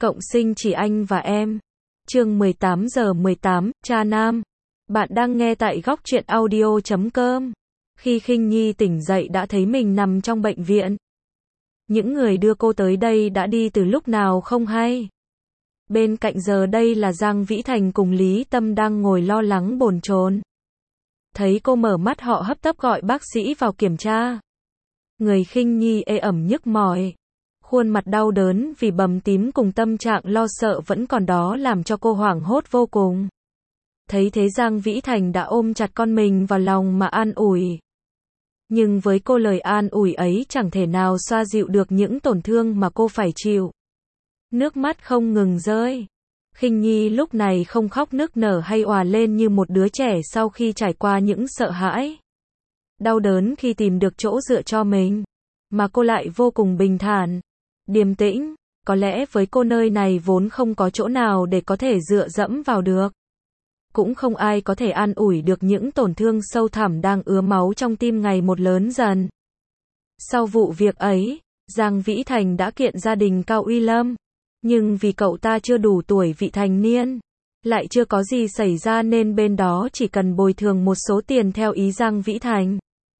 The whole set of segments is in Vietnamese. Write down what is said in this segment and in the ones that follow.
Cộng sinh chỉ anh và em. Chương 18:18, cha nam. Bạn đang nghe tại góc truyện audio.com. Khi Khinh Nhi tỉnh dậy đã thấy mình nằm trong bệnh viện. Những người đưa cô tới đây đã đi từ lúc nào không hay. Bên cạnh giờ đây là Giang Vĩ Thành cùng Lý Tâm đang ngồi lo lắng bồn chồn. Thấy cô mở mắt họ hấp tấp gọi bác sĩ vào kiểm tra. Người Khinh Nhi ê ẩm nhức mỏi. Khuôn mặt đau đớn vì bầm tím cùng tâm trạng lo sợ vẫn còn đó làm cho cô hoảng hốt vô cùng. Thấy thế Giang Vĩ Thành đã ôm chặt con mình vào lòng mà an ủi. Nhưng với cô lời an ủi ấy chẳng thể nào xoa dịu được những tổn thương mà cô phải chịu. Nước mắt không ngừng rơi. Khinh Nhi lúc này không khóc nức nở hay òa lên như một đứa trẻ sau khi trải qua những sợ hãi, đau đớn khi tìm được chỗ dựa cho mình. Mà cô lại vô cùng bình thản, điềm tĩnh. Có lẽ với cô nơi này vốn không có chỗ nào để có thể dựa dẫm vào được. Cũng không ai có thể an ủi được những tổn thương sâu thẳm đang ứa máu trong tim ngày một lớn dần. Sau vụ việc ấy, Giang Vĩ Thành đã kiện gia đình Cao Uy Lâm. Nhưng vì cậu ta chưa đủ tuổi vị thành niên, lại chưa có gì xảy ra nên bên đó chỉ cần bồi thường một số tiền theo ý Giang Vĩ Thành.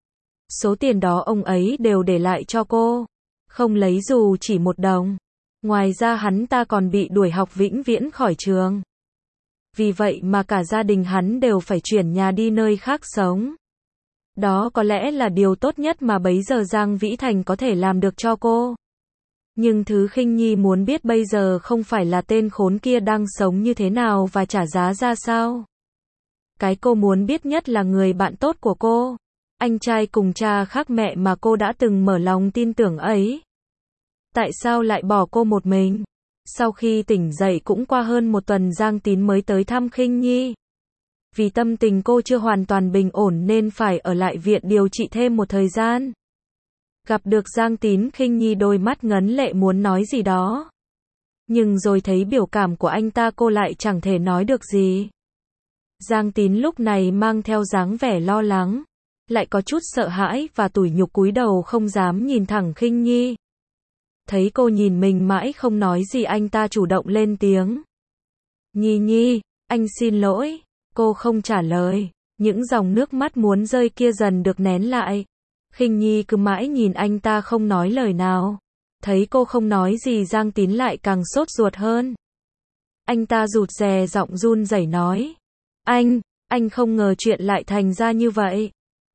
Số tiền đó ông ấy đều để lại cho cô, không lấy dù chỉ một đồng. Ngoài ra hắn ta còn bị đuổi học vĩnh viễn khỏi trường. Vì vậy mà cả gia đình hắn đều phải chuyển nhà đi nơi khác sống. Đó có lẽ là điều tốt nhất mà bấy giờ Giang Vĩ Thành có thể làm được cho cô. Nhưng thứ Khinh Nhi muốn biết bây giờ không phải là tên khốn kia đang sống như thế nào và trả giá ra sao. Cái cô muốn biết nhất là người bạn tốt của cô, anh trai cùng cha khác mẹ mà cô đã từng mở lòng tin tưởng ấy. Tại sao lại bỏ cô một mình? Sau khi tỉnh dậy cũng qua hơn một tuần Giang Tín mới tới thăm Khinh Nhi. Vì tâm tình cô chưa hoàn toàn bình ổn nên phải ở lại viện điều trị thêm một thời gian. Gặp được Giang Tín, Khinh Nhi đôi mắt ngấn lệ muốn nói gì đó. Nhưng rồi thấy biểu cảm của anh ta cô lại chẳng thể nói được gì. Giang Tín lúc này mang theo dáng vẻ lo lắng, lại có chút sợ hãi và tủi nhục cúi đầu không dám nhìn thẳng Khinh Nhi. Thấy cô nhìn mình mãi không nói gì anh ta chủ động lên tiếng. Nhi Nhi, anh xin lỗi. Cô không trả lời, những dòng nước mắt muốn rơi kia dần được nén lại. Khinh Nhi cứ mãi nhìn anh ta không nói lời nào. Thấy cô không nói gì Giang Tín lại càng sốt ruột hơn. Anh ta rụt rè giọng run rẩy nói. Anh không ngờ chuyện lại thành ra như vậy.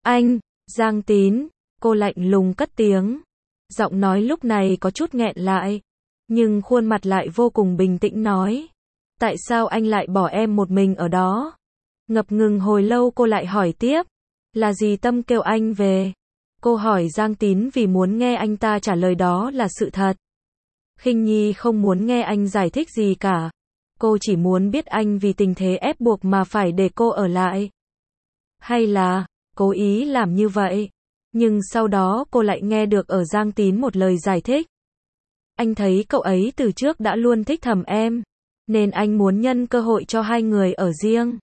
Giang Tín, cô lạnh lùng cất tiếng. Giọng nói lúc này có chút nghẹn lại. Nhưng khuôn mặt lại vô cùng bình tĩnh nói. Tại sao anh lại bỏ em một mình ở đó? Ngập ngừng hồi lâu cô lại hỏi tiếp. Là gì Tâm kêu anh về? Cô hỏi Giang Tín vì muốn nghe anh ta trả lời đó là sự thật. Khinh Nhi không muốn nghe anh giải thích gì cả. Cô chỉ muốn biết anh vì tình thế ép buộc mà phải để cô ở lại. Hay là, cố ý làm như vậy. Nhưng sau đó cô lại nghe được ở Giang Tín một lời giải thích. Anh thấy cậu ấy từ trước đã luôn thích thầm em. Nên anh muốn nhân cơ hội cho hai người ở riêng.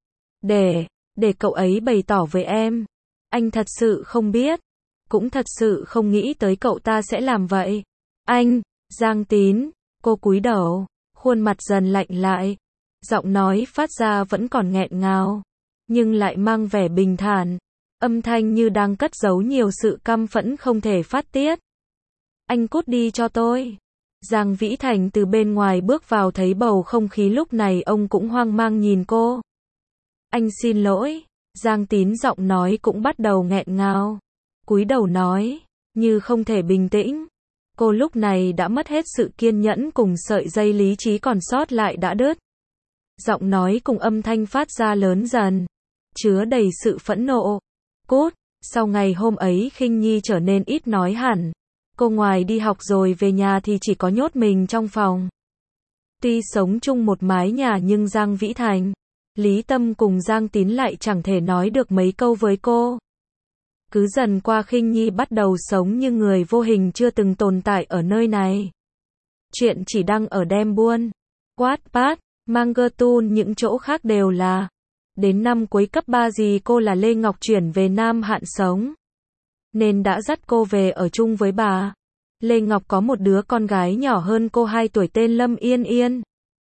Để cậu ấy bày tỏ với em. Anh thật sự không biết. Cũng thật sự không nghĩ tới cậu ta sẽ làm vậy. Giang Tín, cô cúi đầu, khuôn mặt dần lạnh lại. Giọng nói phát ra vẫn còn nghẹn ngào, nhưng lại mang vẻ bình thản. Âm thanh như đang cất giấu nhiều sự căm phẫn không thể phát tiết. Anh cút đi cho tôi. Giang Vĩ Thành từ bên ngoài bước vào thấy bầu không khí lúc này ông cũng hoang mang nhìn cô. Anh xin lỗi. Giang Tín giọng nói cũng bắt đầu nghẹn ngào. Cúi đầu nói, như không thể bình tĩnh. Cô lúc này đã mất hết sự kiên nhẫn cùng sợi dây lý trí còn sót lại đã đứt. Giọng nói cùng âm thanh phát ra lớn dần, chứa đầy sự phẫn nộ. Cút. Sau ngày hôm ấy Khinh Nhi trở nên ít nói hẳn. Cô ngoài đi học rồi về nhà thì chỉ có nhốt mình trong phòng. Tuy sống chung một mái nhà nhưng Giang Vĩ Thành, Lý Tâm cùng Giang Tín lại chẳng thể nói được mấy câu với cô. Cứ dần qua Khinh Nhi bắt đầu sống như người vô hình chưa từng tồn tại ở nơi này. Chuyện chỉ đăng ở Đem Buôn, Wattpad, Mangatun những chỗ khác đều là. Đến năm cuối cấp 3 dì cô là Lê Ngọc chuyển về Nam Hạn sống. Nên đã dắt cô về ở chung với bà. Lê Ngọc có một đứa con gái nhỏ hơn cô 2 tuổi tên Lâm Yên Yên.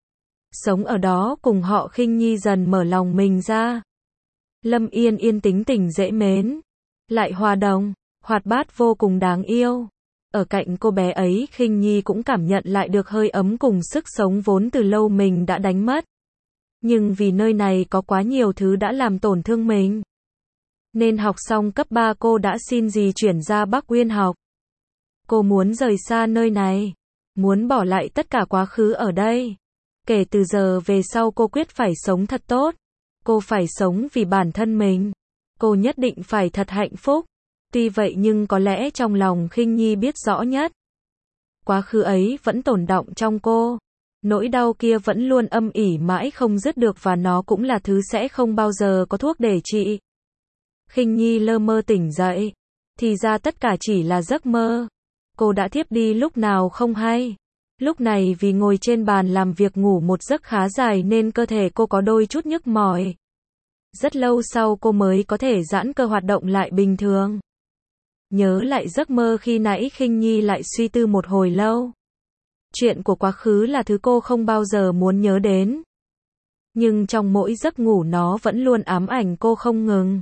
Sống ở đó cùng họ Khinh Nhi dần mở lòng mình ra. Lâm Yên Yên tính tình dễ mến, lại hòa đồng, hoạt bát vô cùng đáng yêu. Ở cạnh cô bé ấy Khinh Nhi cũng cảm nhận lại được hơi ấm cùng sức sống vốn từ lâu mình đã đánh mất. Nhưng vì nơi này có quá nhiều thứ đã làm tổn thương mình. Nên học xong cấp 3 cô đã xin dì chuyển ra Bắc Uyên học. Cô muốn rời xa nơi này, muốn bỏ lại tất cả quá khứ ở đây. Kể từ giờ về sau cô quyết phải sống thật tốt. Cô phải sống vì bản thân mình. Cô nhất định phải thật hạnh phúc. Tuy vậy nhưng có lẽ trong lòng Khinh Nhi biết rõ nhất. Quá khứ ấy vẫn tồn đọng trong cô. Nỗi đau kia vẫn luôn âm ỉ mãi không dứt được và nó cũng là thứ sẽ không bao giờ có thuốc để trị. Khinh Nhi lơ mơ tỉnh dậy. Thì ra tất cả chỉ là giấc mơ. Cô đã thiếp đi lúc nào không hay. Lúc này vì ngồi trên bàn làm việc ngủ một giấc khá dài nên cơ thể cô có đôi chút nhức mỏi. Rất lâu sau cô mới có thể giãn cơ hoạt động lại bình thường. Nhớ lại giấc mơ khi nãy Khinh Nhi lại suy tư một hồi lâu. Chuyện của quá khứ là thứ cô không bao giờ muốn nhớ đến. Nhưng trong mỗi giấc ngủ nó vẫn luôn ám ảnh cô không ngừng.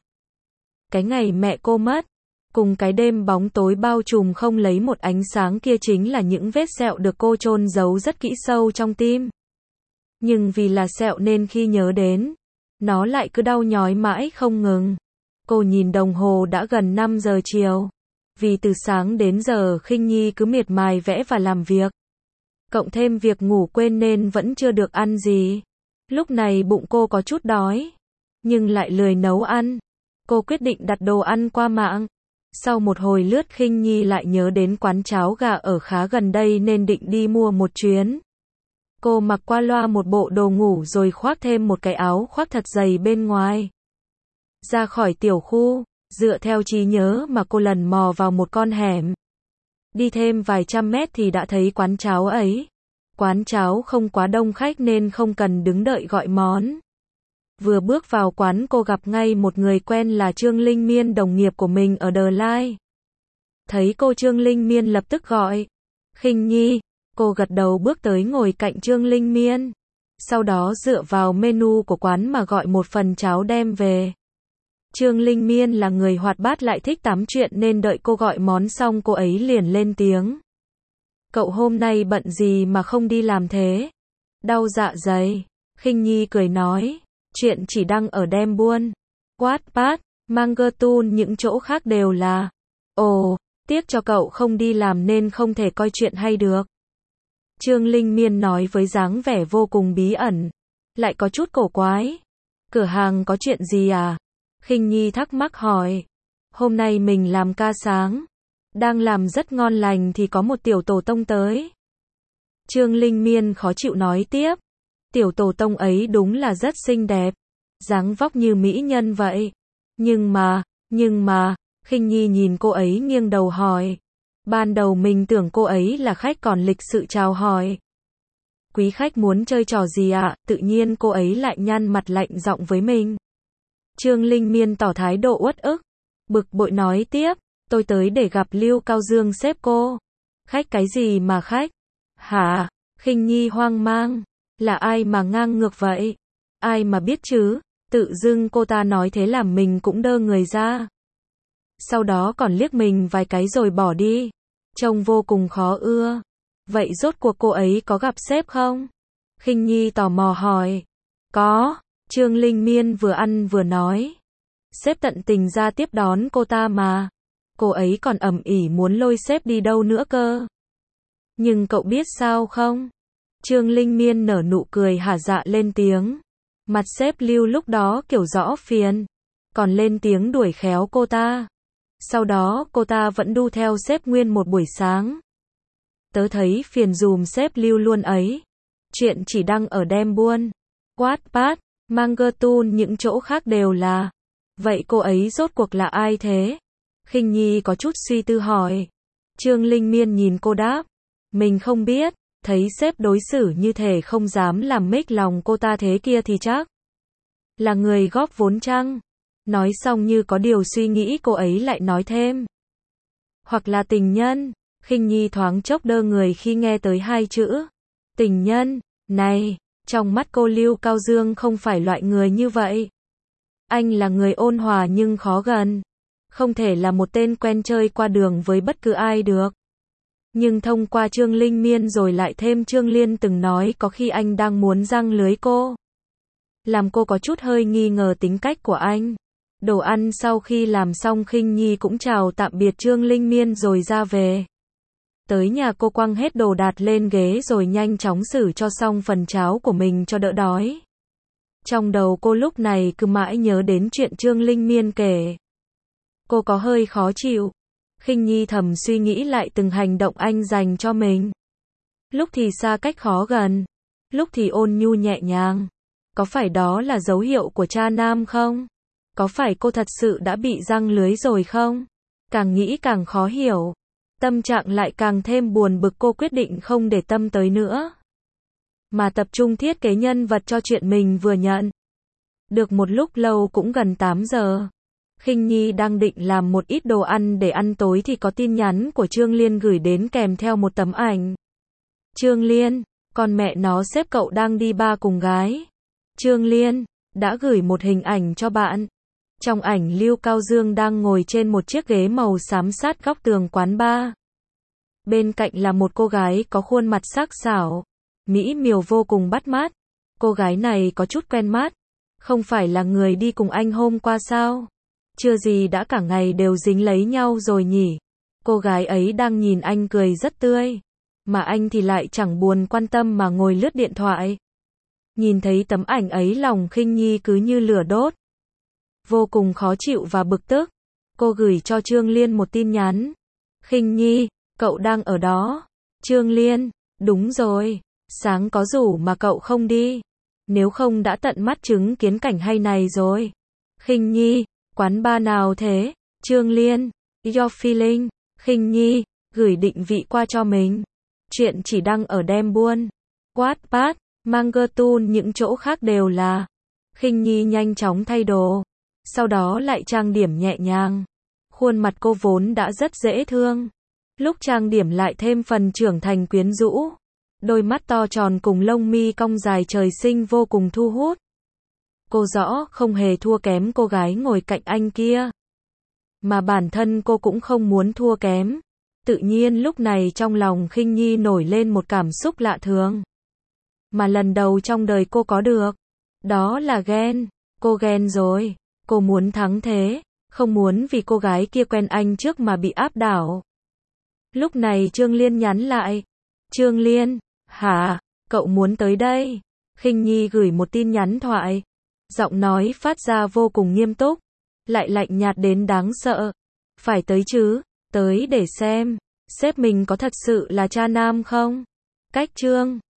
Cái ngày mẹ cô mất, cùng cái đêm bóng tối bao trùm không lấy một ánh sáng kia chính là những vết sẹo được cô chôn giấu rất kỹ sâu trong tim. Nhưng vì là sẹo nên khi nhớ đến, nó lại cứ đau nhói mãi không ngừng. Cô nhìn đồng hồ đã gần 5 giờ chiều. Vì từ sáng đến giờ Khinh Nhi cứ miệt mài vẽ và làm việc. Cộng thêm việc ngủ quên nên vẫn chưa được ăn gì. Lúc này bụng cô có chút đói, nhưng lại lười nấu ăn. Cô quyết định đặt đồ ăn qua mạng. Sau một hồi lướt Khinh Nhi lại nhớ đến quán cháo gà ở khá gần đây nên định đi mua một chuyến. Cô mặc qua loa một bộ đồ ngủ rồi khoác thêm một cái áo khoác thật dày bên ngoài. Ra khỏi tiểu khu, dựa theo trí nhớ mà cô lần mò vào một con hẻm. Đi thêm vài trăm mét thì đã thấy quán cháo ấy. Quán cháo không quá đông khách nên không cần đứng đợi gọi món. Vừa bước vào quán cô gặp ngay một người quen là Trương Linh Miên, đồng nghiệp của mình ở The Line. Thấy cô Trương Linh Miên lập tức gọi. Khinh Nhi. Cô gật đầu bước tới ngồi cạnh Trương Linh Miên. Sau đó dựa vào menu của quán mà gọi một phần cháo đem về. Trương Linh Miên là người hoạt bát lại thích tám chuyện nên đợi cô gọi món xong cô ấy liền lên tiếng. Cậu hôm nay bận gì mà không đi làm thế? Đau dạ dày. Khinh Nhi cười nói. Chuyện chỉ đăng ở Đem Buôn, Wattpad, Mangertun, những chỗ khác đều là. Ồ, tiếc cho cậu không đi làm nên không thể coi chuyện hay được. Trương Linh Miên nói với dáng vẻ vô cùng bí ẩn, lại có chút cổ quái. Cửa hàng có chuyện gì à? Khinh Nhi thắc mắc hỏi. Hôm nay mình làm ca sáng, đang làm rất ngon lành thì có một tiểu tổ tông tới. Trương Linh Miên khó chịu nói tiếp. Tiểu tổ tông ấy đúng là rất xinh đẹp, dáng vóc như mỹ nhân vậy. Nhưng mà, Khinh Nhi nhìn cô ấy nghiêng đầu hỏi. Ban đầu mình tưởng cô ấy là khách còn lịch sự chào hỏi. Quý khách muốn chơi trò gì ạ? Tự nhiên cô ấy lại nhăn mặt lạnh giọng với mình. Trương Linh Miên tỏ thái độ uất ức, bực bội nói tiếp. Tôi tới để gặp Lưu Cao Dương sếp cô. Khách cái gì mà khách? Hả? Khinh Nhi hoang mang. Là ai mà ngang ngược vậy? Ai mà biết chứ? Tự dưng cô ta nói thế làm mình cũng đơ người ra. Sau đó còn liếc mình vài cái rồi bỏ đi. Trông vô cùng khó ưa. Vậy rốt cuộc cô ấy có gặp sếp không? Khinh Nhi tò mò hỏi. Có. Trương Linh Miên vừa ăn vừa nói. Sếp tận tình ra tiếp đón cô ta mà. Cô ấy còn ầm ĩ muốn lôi sếp đi đâu nữa cơ. Nhưng cậu biết sao không? Trương Linh Miên nở nụ cười hả dạ lên tiếng. Mặt sếp Lưu lúc đó kiểu rõ phiền. Còn lên tiếng đuổi khéo cô ta. Sau đó cô ta vẫn đu theo sếp nguyên một buổi sáng. Tớ thấy phiền dùm sếp Lưu luôn ấy. Chuyện chỉ đăng ở Đem Buôn, Wattpad, Mangertun, những chỗ khác đều là. Vậy cô ấy rốt cuộc là ai thế? Khinh Nhi có chút suy tư hỏi. Trương Linh Miên nhìn cô đáp. Mình không biết. Thấy sếp đối xử như thể không dám làm mếch lòng cô ta thế kia thì chắc là người góp vốn chăng? Nói xong như có điều suy nghĩ cô ấy lại nói thêm. Hoặc là tình nhân. Khinh Nhi thoáng chốc đơ người khi nghe tới hai chữ tình nhân. Này, trong mắt cô Lưu Cao Dương không phải loại người như vậy. Anh là người ôn hòa nhưng khó gần. Không thể là một tên quen chơi qua đường với bất cứ ai được. Nhưng thông qua Trương Linh Miên rồi lại thêm Trương Liên từng nói có khi anh đang muốn giăng lưới cô. Làm cô có chút hơi nghi ngờ tính cách của anh. Đồ ăn sau khi làm xong Khinh Nhi cũng chào tạm biệt Trương Linh Miên rồi ra về. Tới nhà cô quăng hết đồ đạc lên ghế rồi nhanh chóng xử cho xong phần cháo của mình cho đỡ đói. Trong đầu cô lúc này cứ mãi nhớ đến chuyện Trương Linh Miên kể. Cô có hơi khó chịu. Khinh Nhi thầm suy nghĩ lại từng hành động anh dành cho mình. Lúc thì xa cách khó gần, lúc thì ôn nhu nhẹ nhàng. Có phải đó là dấu hiệu của cha nam không? Có phải cô thật sự đã bị giăng lưới rồi không? Càng nghĩ càng khó hiểu. Tâm trạng lại càng thêm buồn bực, cô quyết định không để tâm tới nữa. Mà tập trung thiết kế nhân vật cho chuyện mình vừa nhận. Được một lúc lâu cũng gần 8 giờ. Khinh Nhi đang định làm một ít đồ ăn để ăn tối thì có tin nhắn của Trương Liên gửi đến kèm theo một tấm ảnh. Trương Liên, con mẹ nó xếp cậu đang đi bar cùng gái. Trương Liên, đã gửi một hình ảnh cho bạn. Trong ảnh Lưu Cao Dương đang ngồi trên một chiếc ghế màu xám sát góc tường quán bar. Bên cạnh là một cô gái có khuôn mặt sắc sảo, mỹ miều vô cùng bắt mắt. Cô gái này có chút quen mắt. Không phải là người đi cùng anh hôm qua sao? Chưa gì đã cả ngày đều dính lấy nhau rồi nhỉ? Cô gái ấy đang nhìn anh cười rất tươi. Mà anh thì lại chẳng buồn quan tâm mà ngồi lướt điện thoại. Nhìn thấy tấm ảnh ấy lòng Khinh Nhi cứ như lửa đốt. Vô cùng khó chịu và bực tức. Cô gửi cho Trương Liên một tin nhắn. Khinh Nhi, cậu đang ở đó. Trương Liên, đúng rồi. Sáng có rủ mà cậu không đi. Nếu không đã tận mắt chứng kiến cảnh hay này rồi. Khinh Nhi, quán bar nào thế? Trương Liên, Your Feeling. Khinh Nhi, gửi định vị qua cho mình. Chuyện chỉ đăng ở Đem Buôn, Wattpad, Mangertun, những chỗ khác đều là. Khinh Nhi nhanh chóng thay đồ. Sau đó lại trang điểm nhẹ nhàng. Khuôn mặt cô vốn đã rất dễ thương. Lúc trang điểm lại thêm phần trưởng thành quyến rũ. Đôi mắt to tròn cùng lông mi cong dài trời sinh vô cùng thu hút. Cô rõ không hề thua kém cô gái ngồi cạnh anh kia. Mà bản thân cô cũng không muốn thua kém. Tự nhiên lúc này trong lòng Khinh Nhi nổi lên một cảm xúc lạ thường. Mà lần đầu trong đời cô có được. Đó là ghen. Cô ghen rồi. Cô muốn thắng thế. Không muốn vì cô gái kia quen anh trước mà bị áp đảo. Lúc này Trương Liên nhắn lại. Trương Liên, hả, cậu muốn tới đây? Khinh Nhi gửi một tin nhắn thoại. Giọng nói phát ra vô cùng nghiêm túc. Lại lạnh nhạt đến đáng sợ. Phải tới chứ, tới để xem. Sếp mình có thật sự là cha nam không? Cách chương